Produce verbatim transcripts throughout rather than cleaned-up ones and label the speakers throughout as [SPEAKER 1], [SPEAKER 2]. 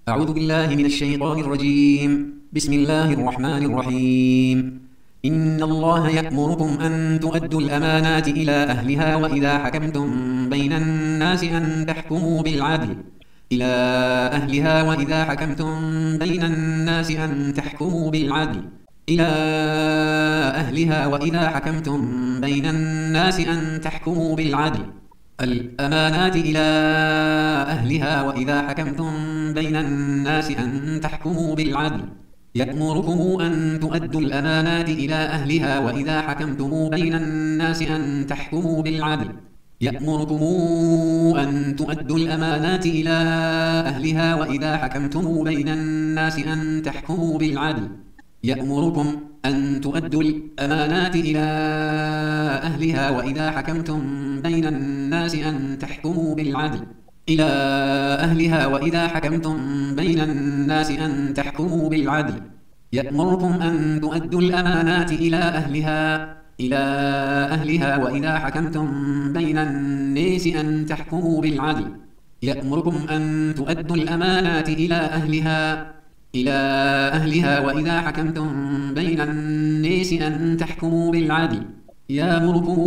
[SPEAKER 1] أعوذ بالله من الشيطان الرجيم. بسم الله الرحمن الرحيم. إن الله يأمركم أن تؤدوا الأمانات إلى أهلها وإذا حكمتم بين الناس أن تحكموا بالعدل إلى أهلها وإذا حكمتم بين الناس أن تحكموا بالعدل إلى أهلها وإذا حكمتم بين الناس أن تحكموا بالعدل الأمانات إلى أهلها وإذا حكمتم بين الناس أن تحكموا بالعدل يأمركم أن تؤدوا الأمانات إلى أهلها وإذا حكمتم بين الناس أن تحكموا بالعدل يأمركم أن تؤدوا الأمانات إلى أهلها وإذا حكمتم بين الناس أن تحكموا بالعدل يأمركم أن تؤدوا الأمانات إلى أهلها وإذا حكمتم بين الناس أن تحكموا بالعدل إلى أهلها وإذا حكمتم بين الناس أن تحكموا بالعدل يأمركم أن تؤدوا الأمانات إلى أهلها إلى أهلها وإذا حكمتم بين الناس أن تحكموا بالعدل يأمركم أن تؤدوا الأمانات إلى أهلها إلى أهلها وإذا حكمتم بين الناس أن تحكموا بالعدل يأمركم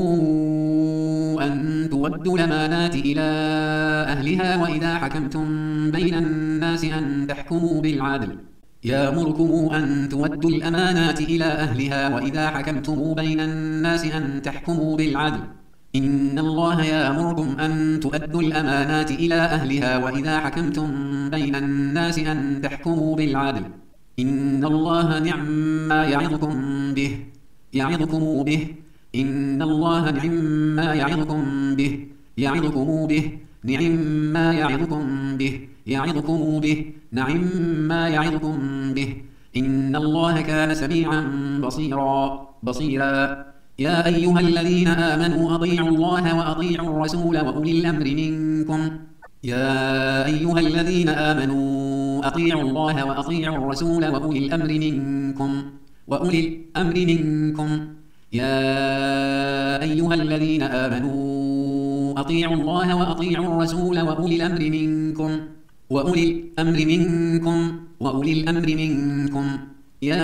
[SPEAKER 1] أن تؤدوا الأمانات إلى أهلها وإذا حكمتم بين الناس أن تحكموا بالعدل يأمركم أن تؤدوا الأمانات إلى أهلها وإذا حكمتم بين الناس أن تحكموا بالعدل إن الله يأمركم أن تؤدوا الأمانات إلى أهلها وإذا حكمتم بين الناس أن تحكموا بالعدل إن الله نعم ما يعظكم به يعظكم به إن الله نعم ما يعظكم به يعظكم به نعم ما يعظكم به يعظكم به نعم ما يعظكم به إن الله كان سميعا بصيرا بصيرا يا أيها الذين آمنوا أطيعوا الله وأطيعوا الرسول وأولي الأمر منكم يا أيها الذين آمنوا أطيعوا الله وأطيعوا الرسول وأولي الأمر منكم وأولي الأمر منكم يا أيها الذين آمنوا أطيعوا الله وأطيعوا الرسول وأولي الأمر منكم وأولي الأمر منكم وأولي الأمر منكم يا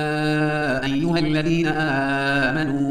[SPEAKER 1] أيها الذين آمنوا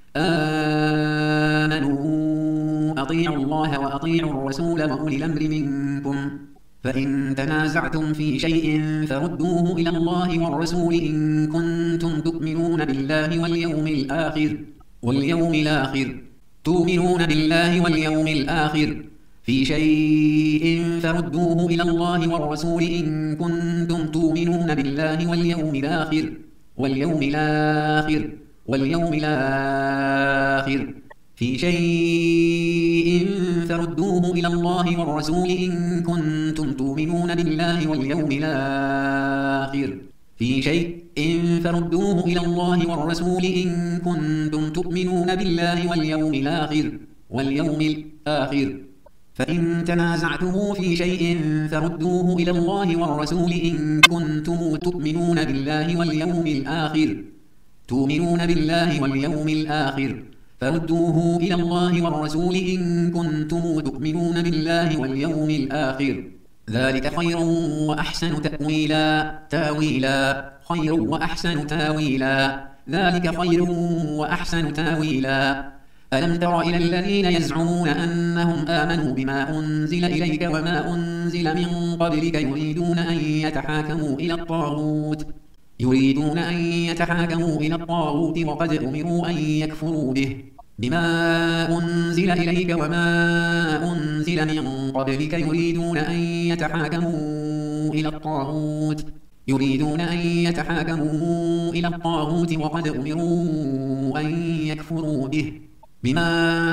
[SPEAKER 1] آمنوا أطيعوا الله وأطيعوا الرسول وأولي الأمر منكم فإن تنازعتم في شيء فردوه إلى الله والرسول إن كنتم تؤمنون بالله واليوم الآخر واليوم الآخر تؤمنون بالله واليوم الآخر في شيء فردوه إلى الله والرسول إن كنتم تؤمنون بالله واليوم الآخر واليوم الآخر واليوم الآخر في شيء فردوه إلى الله والرسول إن كنتم تؤمنون بالله واليوم الآخر في شيء فردوه إلى الله والرسول إن كنتم تؤمنون بالله واليوم الآخر واليوم الآخر فإن تنازعتم في شيء فردوه إلى الله والرسول إن كنتم تؤمنون بالله واليوم الآخر تؤمنون بالله واليوم الآخر فردوه إلى الله والرسول إن كنتم تؤمنون بالله واليوم الآخر ذلك خير وأحسن تأويلا تاويلا خير وأحسن تاويلا ذلك خير وأحسن تاويلا ألم تر إلى الذين يزعمون أنهم آمنوا بما أنزل إليك وما أنزل من قبلك يريدون أن يتحاكموا إلى الطاغوت يريدون أن يتحاكموا إلى الطاغوت وقد أمروا أن يكفروا به بما أنزل إليك وما أنزل من قبلك يريدون أن يتحاكموا إلى الطاغوت يريدون أن يتحاكموا إلى الطاغوت وقد أمروا أن يكفروا به بما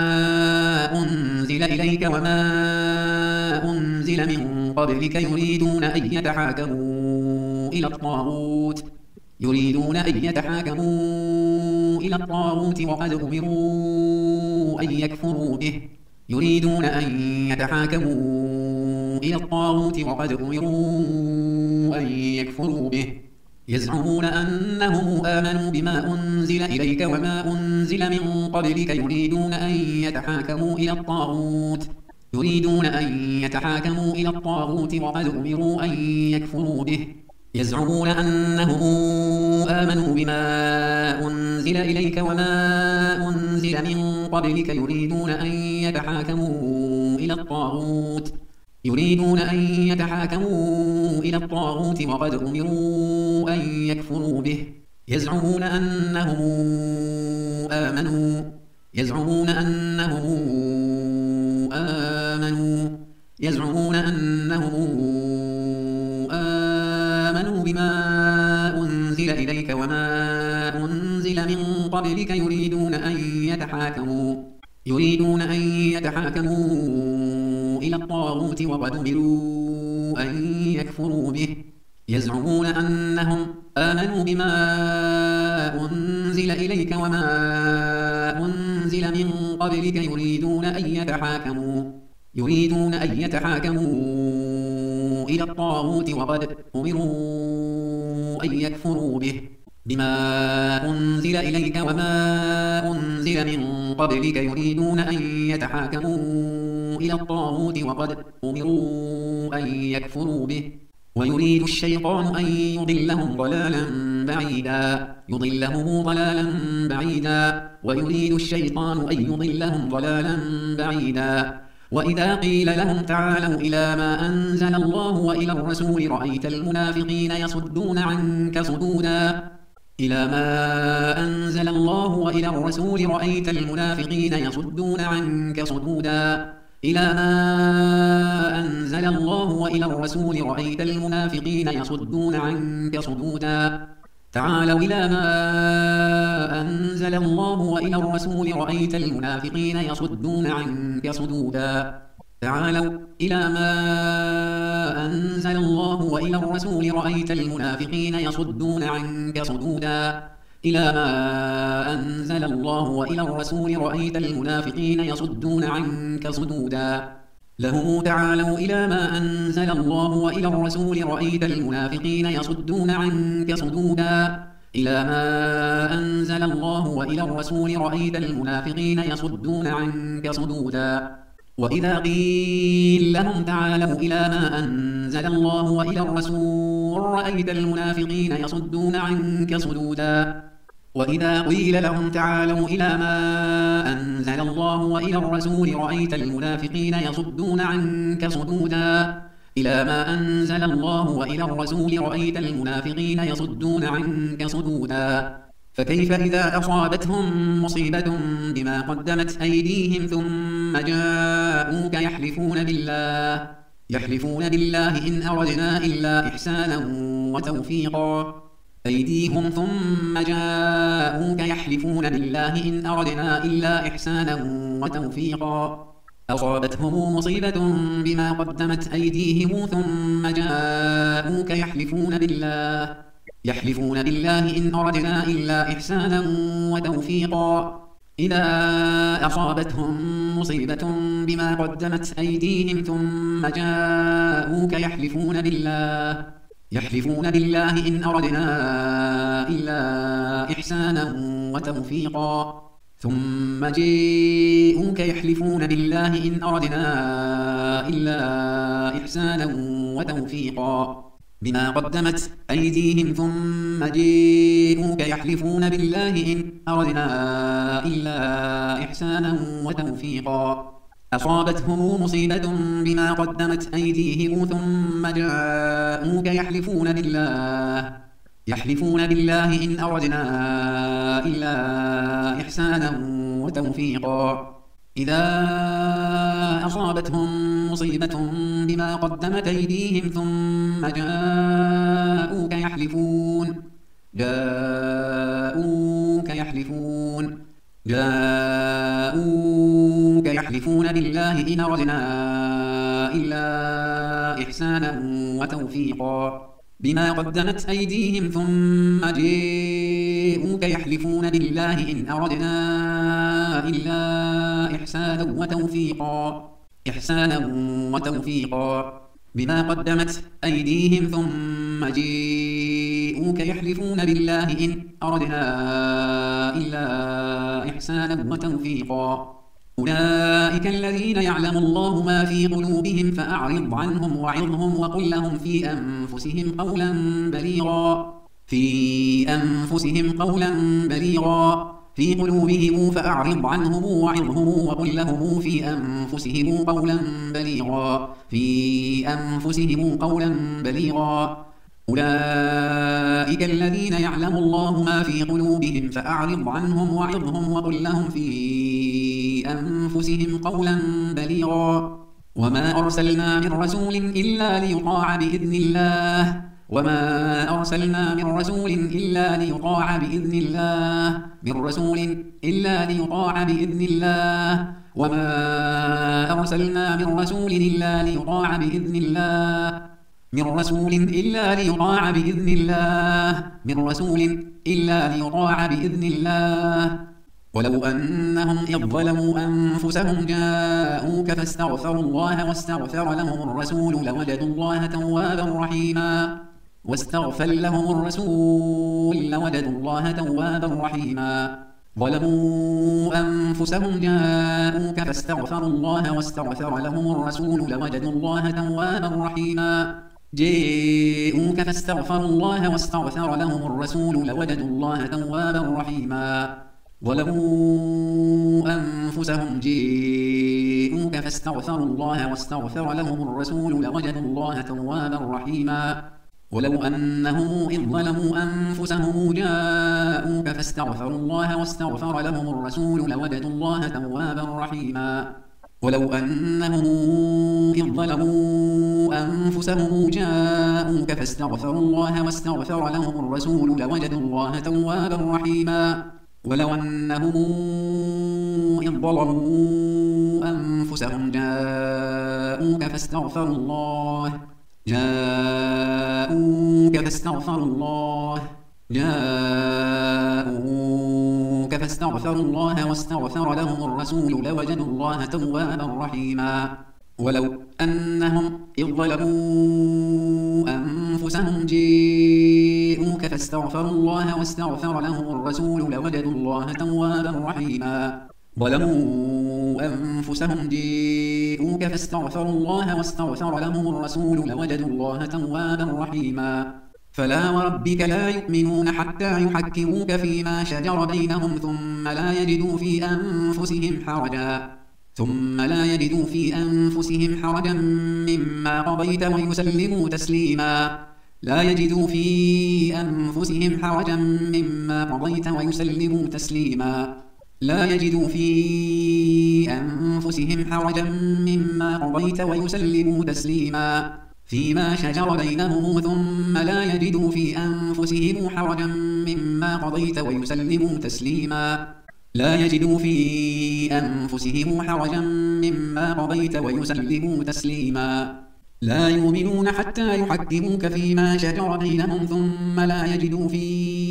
[SPEAKER 1] أنزل إليك وما أنزل من قبلك يريدون أن يتحاكموا إلى الطاغوت يريدون أن يتحاكموا إلى الطاغوت وقد أمروا أن يكفروا به يريدون أن يتحاكموا إلى الطاغوت وقد أمروا أن يكفروا به يزعمون أنهم آمنوا بما أنزل إليك وما أنزل من قبلك يريدون أن يتحاكموا إلى الطاغوت يريدون أن يتحاكموا إلى الطاغوت وقد أمروا أن يكفروا به يزعمون أنهم آمنوا بما أنزل إليك وما أنزل من قبلك يريدون أن يتحاكموا إلى الطاغوت يريدون أن يتحاكموا إلى الطاغوت وقد أمروا أن يكفروا به يزعمون أنهم آمنوا يزعمون أنهم آمنوا يزعمون أنهم آمنوا بما أنزل إليك وما أنزل من قبلك يريدون أن يتحاكموا يريدون أن يتحاكموا إلى الطاغوت وقد أمروا أن يكفروا به يزعمون أنهم آمنوا بما أنزل إليك وما أنزل من قبلك يريدون أن يتحاكموا يريدون أن يتحاكموا إلى الطاغوت وقد أمروا أن يكفروا به بما أنزل إليك وما أنزل من قبلك يريدون أن يتحاكموا إلى الطاغوت وقد أمروا أن يكفروا به ويريد الشيطان أن يضلهم ضلالا بعيدا يضلهم ضلالا بعيدا ويريد الشيطان أن يضلهم ضلالا بعيدا وإذا قيل لهم تعالوا إلى ما أنزل الله وإلى الرسول رأيت المنافقين يصدون عنك صدودا إلى ما أنزل الله وإلى الرسول رأيت المنافقين يصدون عنك صدودا إلى ما أنزل الله وإلى الرسول رأيت المنافقين يصدون عنك صدودا تعالوا إلى ما أنزل الله وإلى الرسول رأيت المنافقين يصدون عنك صدودا تعالوا إلى ما أنزل الله وإلى الرسول رأيت المنافقين يصدون عنك صدودا إلى ما أنزل الله وإلى الرسول رأيت المنافقين يصدون عنك صدودا لهم تعالوا إلى ما أنزل الله وإلى الرسول رأيت المنافقين يصدون عنك صدودا إلى ما أنزل الله وإلى الرسول رأيت المنافقين يصدون عنك صدودا وإذا قيل لهم تعالوا إلى ما أنزل الله وإلى الرسول رأيت المنافقين يصدون عنك صدودا وإذا قيل لهم تعالوا إلى ما أنزل الله وإلى الرسول رأيت المنافقين يصدون عنك صدودا إلى ما أنزل الله وإلى الرسول رأيت المنافقين يصدون عنك صدودا فكيف إذا أصابتهم مصيبة بما قدمت أيديهم ثم جاءوك يحلفون بالله يحلفون بالله إن أردنا إلا إحسانا وتوفيقا أيديهم ثم جاءوك يحلفون بالله إن أردنا إلا إحسانا وتوفيقا أصابتهم مصيبة بما قدمت أيديهم ثم جاءوك يحلفون بالله يحلفون بالله إن أردنا إلا إحسانا وتوفيقا إذا أصابتهم مصيبة بما قدمت أيديهم ثم جاءوك يحلفون بالله يحلفون بالله إن أردنا إلا إحسانا وتوفيقا ثم جاءوك يحلفون بالله إن أردنا إلا إحسانا وتوفيقا بما قدمت أيديهم ثم جاءوك يحلفون بالله إن أردنا إلا إحسانا وتوفيقا أصابتهم مصيبة بما قدمت أيديهم ثم جاءوك يحلفون بالله يحلفون بالله إن أردنا إلا إحسانا وتوفيقا إذا أصابتهم مصيبة بما قدمت أيديهم ثم جاءوك يحلفون جاءوك يحلفون جاءوك يحلفون بالله إن أردنا إلا إحسانا وتوفيقا بما قدمت أيديهم ثم جاءوك يحلفون بالله إن أردنا إلا إحسانا وتوفيقا إحسانا وتوفيقا بما قدمت أيديهم ثم جاءوك يحلفون بالله إن أردنا إلا إحسانا وتوفيقا أولئك الذين يعلم الله ما في قلوبهم فأعرض عنهم وعظهم وقل لهم في أنفسهم قولا بليغا في أنفسهم قولا بليغا في قلوبهم فأعرض عنهم وعظهم وقل لهم في أنفسهم قولا بليغا في أنفسهم قولا بليغا أولئك الذين يعلم الله ما في قلوبهم فأعرض عنهم وعظهم وقل لهم في أنفسهم قولا بليغا وما أرسلنا من رسول إلا ليطاع بإذن الله وما أرسلنا من رسول إلا ليطاع بإذن الله من رسول إلا ليطاع بإذن الله وما أرسلنا من رسول إلا ليطاع بإذن الله من رسول إلا ليطاع بإذن الله من رسول إلا ليطاع بإذن الله ولو أنهم إذ ظلموا أنفسهم جاءوك فاستغفروا الله واستغفر لهم الرسول لوجدوا الله توابا رحيما واستغفر لهم الرسول لوجدوا الله توابا رحيما ظلموا أنفسهم جاءوك فاستغفروا الله واستغفر لهم الرسول لوجدوا الله توابا رحيما جاءوك فاستغفروا الله واستغفر لهم الرسول لوجدوا الله توابا رحيما ظلموا أنفسهم جاءوك فاستغفروا الله واستغفر لهم الرسول لوجدوا الله توابا رحيما ولو أنهم إذ ظلموا أنفسهم جاءوك فاستغفروا الله واستغفر لهم الرسول لوجدوا الله توابا رحيما ولو أنهم إذ ظلموا أنفسهم جاءوك فاستغفروا الله واستغفر لهم الرسول لوجدوا الله توابا رحيما ولو أنهم إذ ظلموا أنفسهم جاءوك فاستغفروا الله جاءوك فاستغفروا الله جاءوك فاستغفروا الله واستغفر لهم الرسول لوجدوا الله توابا رحيما ولو أنهم إذ ظلموا أنفسهم جاءوك فاستغفروا الله واستغفر لهم الرسول لوجدوا الله توابا رحيما ظلموا أنفسهم جاءوك فاستغفروا الله واستغفر لهم الرسول لوجدوا الله توابا رحيما فلا وربك لا يؤمنون حتى يحكموك فيما شجر بينهم ثم لا يجدوا في أنفسهم حرجا ثم لا يجدوا في أنفسهم حرجا مما قضيت ويسلموا تسليما لا يجدوا في أنفسهم حرجا مما قضيت ويسلموا تسليما لا يجدوا في أنفسهم حرجا مما قضيت ويسلموا تسليما فيما شجر بينهم ثم لا يجدوا في أنفسهم حرجا مما قضيت ويسلموا تسليما لا يجدوا في أنفسهم حرجا مما قضيت ويسلموا تسليما لا يؤمنون حتى يحكموك فيما شجر بينهم ثم لا يجدوا في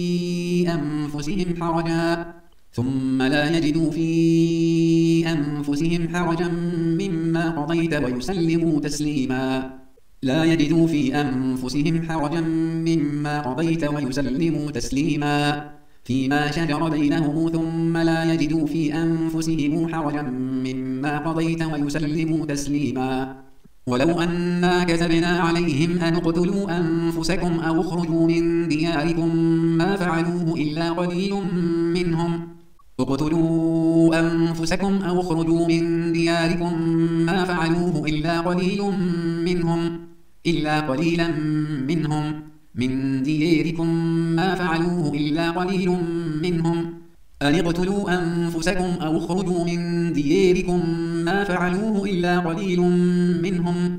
[SPEAKER 1] أنفسهم حرجا ثم لا يجدوا في أنفسهم حرجا مما قضيت ويسلموا تسليما لا يجدوا في أنفسهم حرجا مما قضيت ويسلموا تسليما فيما شجر بينهم ثم لا يجدوا في أنفسهم حرجا مما قضيت ويسلموا تسليما ولو أنا كتبنا عليهم أن اقتلوا أنفسكم أو اخرجوا من دياركم ما فعلوه إلا قليل منهم اقتلوا أنفسكم أو اخرجوا من دياركم ما فعلوه إلا قليل منهم إلا قليلا منهم من دياركم ما فعلوه إلا قليل منهم أن اقتلوا أنفسكم أو اخرجوا من دياركم ما فعلوه إلا قليل منهم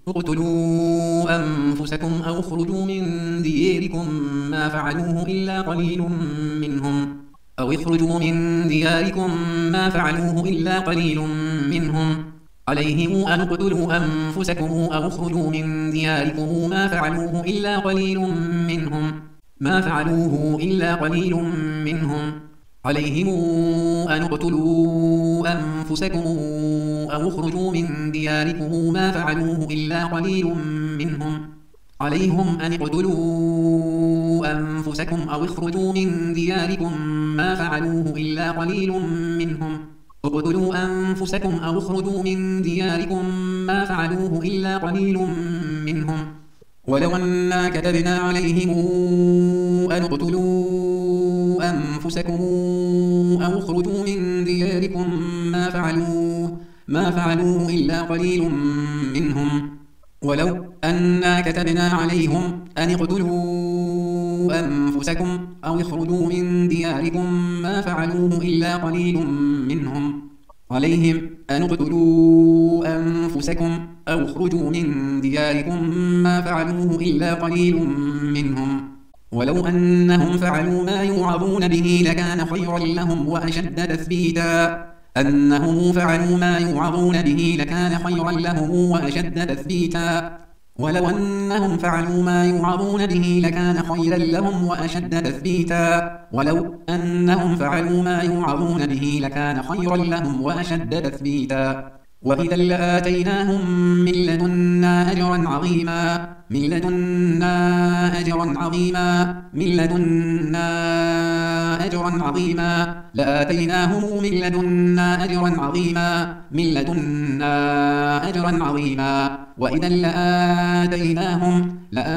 [SPEAKER 1] اقتلوا أنفسكم أو اخرجوا من دياركم ما فعلوه إلا قليل منهم أو اخرجوا من دياركم ما فعلوه إلا قليل منهم عليهم أن اقتلوا أنفسكم أو اخرجوا من دياركم ما فعلوه إلا قليل منهم ما فعلوه إلا قليل منهم عليهم أن اقتلوا أنفسكم أو اخرجوا من دياركم ما فعلوه إلا قليل منهم عليهم أن اقتلوا أنفسكم أو اخرجوا من دياركم ما فعلوه إلا قليل منهم اقتلوا أنفسكم أو اخرجوا من دياركم ما فعلوه إلا قليل منهم ولو أنا كتبنا عليهم أن اقتلوا أنفسكم أو اخرجوا من دياركم ما فعلوه ما فعلوه إلا قليل منهم ولو أنا كتبنا عليهم أن اقتلوا أنفسكم أو اخرجوا من دياركم ما فعلوه إلا قليل منهم عليهم أن اقتلوا أنفسكم أو اخرجوا من دياركم ما فعلوه إلا قليل منهم ولو أنهم فعلوا ما يوعظون به لكان خيرا لهم وأشد تثبيتا أنهم فعلوا ما يوعظون به لكان خيرا لهم وأشد تثبيتا ولو أنهم فعلوا ما يوعظون به لكان خيرا لهم وأشد تثبيتا ولو أنهم فعلوا ما يوعظون به لكان خيرا لهم وأشد تثبيتا وإذا لآتيناهم من لدنا أجرا عظيما من لدنا أجرا عظيما من لدنا أجرا عظيما لآتيناهم من لدنا أجرا عظيما من لدنا أجرا عظيما وإذا لآتيناهم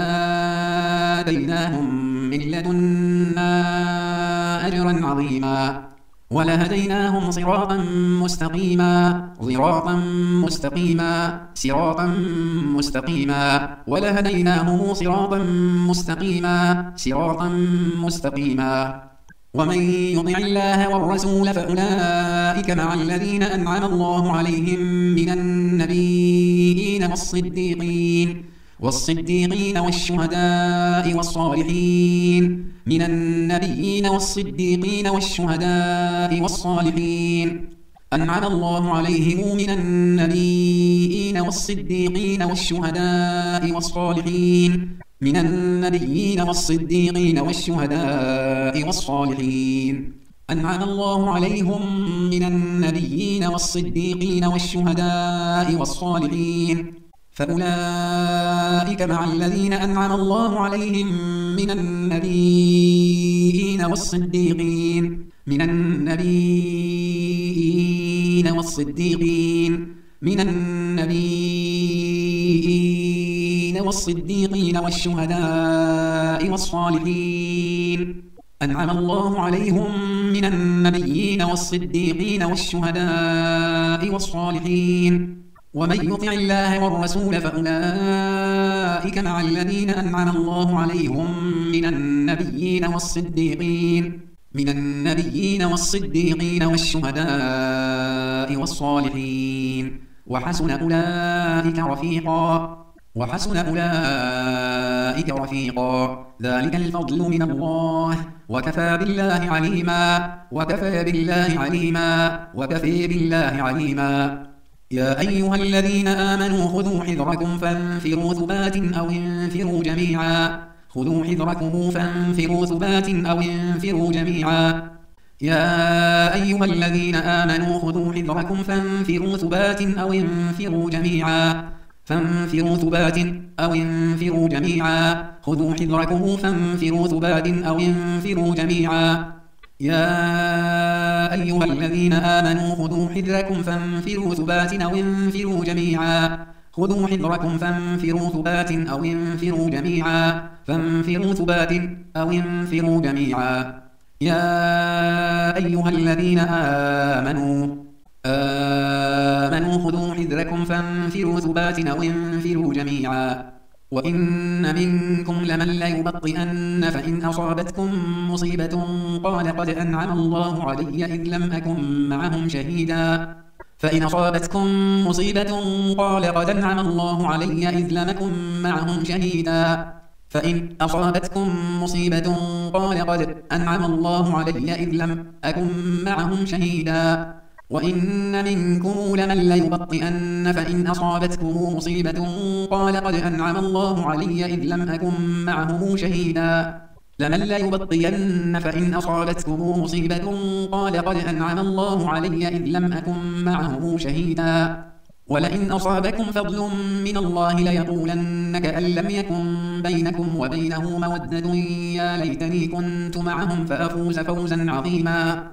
[SPEAKER 1] لآتيناهم من لدنا أجرا عظيما ولهديناهم صراطا مستقيما صراطا مستقيما صراطا مستقيما ولهديناهم صراطا مستقيما صراطا مستقيما ومن يطع الله والرسول فأولئك مع الذين أنعم الله عليهم من النبيين والصديقين والصديقين والشهداء والصالحين من النبيين والصديقين والشهداء والصالحين أنعم الله عليهم من النبيين والصديقين والشهداء والصالحين من النبيين والصديقين والشهداء والصالحين أنعم الله عليهم من النبيين والصديقين والشهداء والصالحين فأولئك مع الذين أنعم الله عليهم من النبيين والصديقين من النبيين والصديقين من النبيين والصديقين والشهداء والصالحين أنعم الله عليهم من النبيين والصديقين والشهداء والصالحين ومن يطع الله والرسول فأولئك مع الذين أنعم الله عليهم من النبيين والصديقين من النبيين والصديقين والشهداء والصالحين وحسن أولئك رفيقا وحسن أولئك رفيقا ذلك الفضل من الله وكفى بالله عليما وكفى بالله عليما وكفى بالله عليما يا أيها الذين آمنوا خذوا حذركم فانفروا ثبات أو انفروا جميعا خذوا حذركم فانفروا ثبات أو انفروا جميعا يا أيها الذين آمنوا خذوا حذركم فانفروا ثبات أو انفروا جميعا فانفروا ثبات أو انفروا جميعا خذوا حذركم فانفروا ثبات أو انفروا جميعا يا أيها الذين آمنوا خذوا حذركم فانفروا ثبات أو انفروا جميعا خذوا حذركم فانفروا ثبات أو انفروا جميعا فانفروا ثبات أو انفروا جميعا يا أيها الذين آمنوا آمنوا خذوا حذركم فانفروا ثبات أو انفروا جميعا وإن منكم لمن ليبطئن فإن أصابتكم مصيبة قال قد أنعم الله علي إذ لم أكن معهم شهيدا فإن أصابتكم مصيبة قال قد أنعم الله علي إذ لم أكن معهم شهيدا فإن أصابتكم مصيبة قال قد أنعم الله علي إذ لم أكن معهم شهيدا وإن منكم لمن ليبطئن فإن أصابتكم مصيبة قال قد أنعم الله علي إذ لم أكن معهم شهيدا لمن ليبطئن فإن أصابتكم مصيبة قال قد أنعم الله علي إذ لم أكن معهم شهيدا ولئن أصابكم فضل من الله ليقولن كأن لم يكن بينكم وبينه مودة يا ليتني كنت معهم فأفوز فوزا عظيما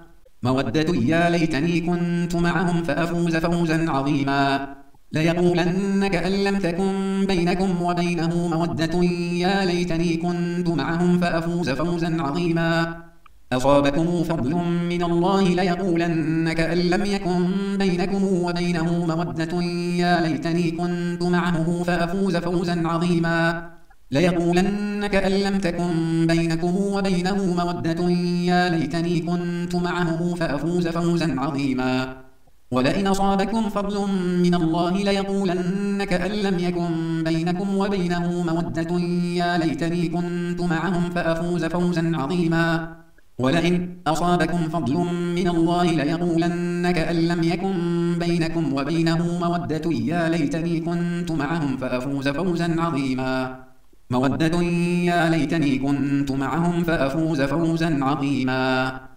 [SPEAKER 1] مودة يا ليتني كنت معهم فأفوز فوزا عظيما ليقولن كأن لم تكن بينكم وبينه مودة يا ليتني كنت معهم فأفوز فوزا عظيما أصابكم فضل من الله ليقولن كأن لم يكن بينكم وبينه مودة يا ليتني كنت معه فأفوز فوزا عظيما ليقولن كأن لم تكن بينكم وبينه مودة يا ليتني كنت معه فأفوز فوزا عظيما ولئن أصابكم فضل من الله ليقولن كأن لم يكن بينكم وبينه مودة يا ليتني كنت معهم فأفوز فوزا عظيما ولئن أصابكم فضل من الله ليقولن كأن لم يكن بينكم وبينه مودة يا ليتني كنت معهم فأفوز فوزا عظيما مودة يا ليتني كنت معهم فأفوز فوزا عظيما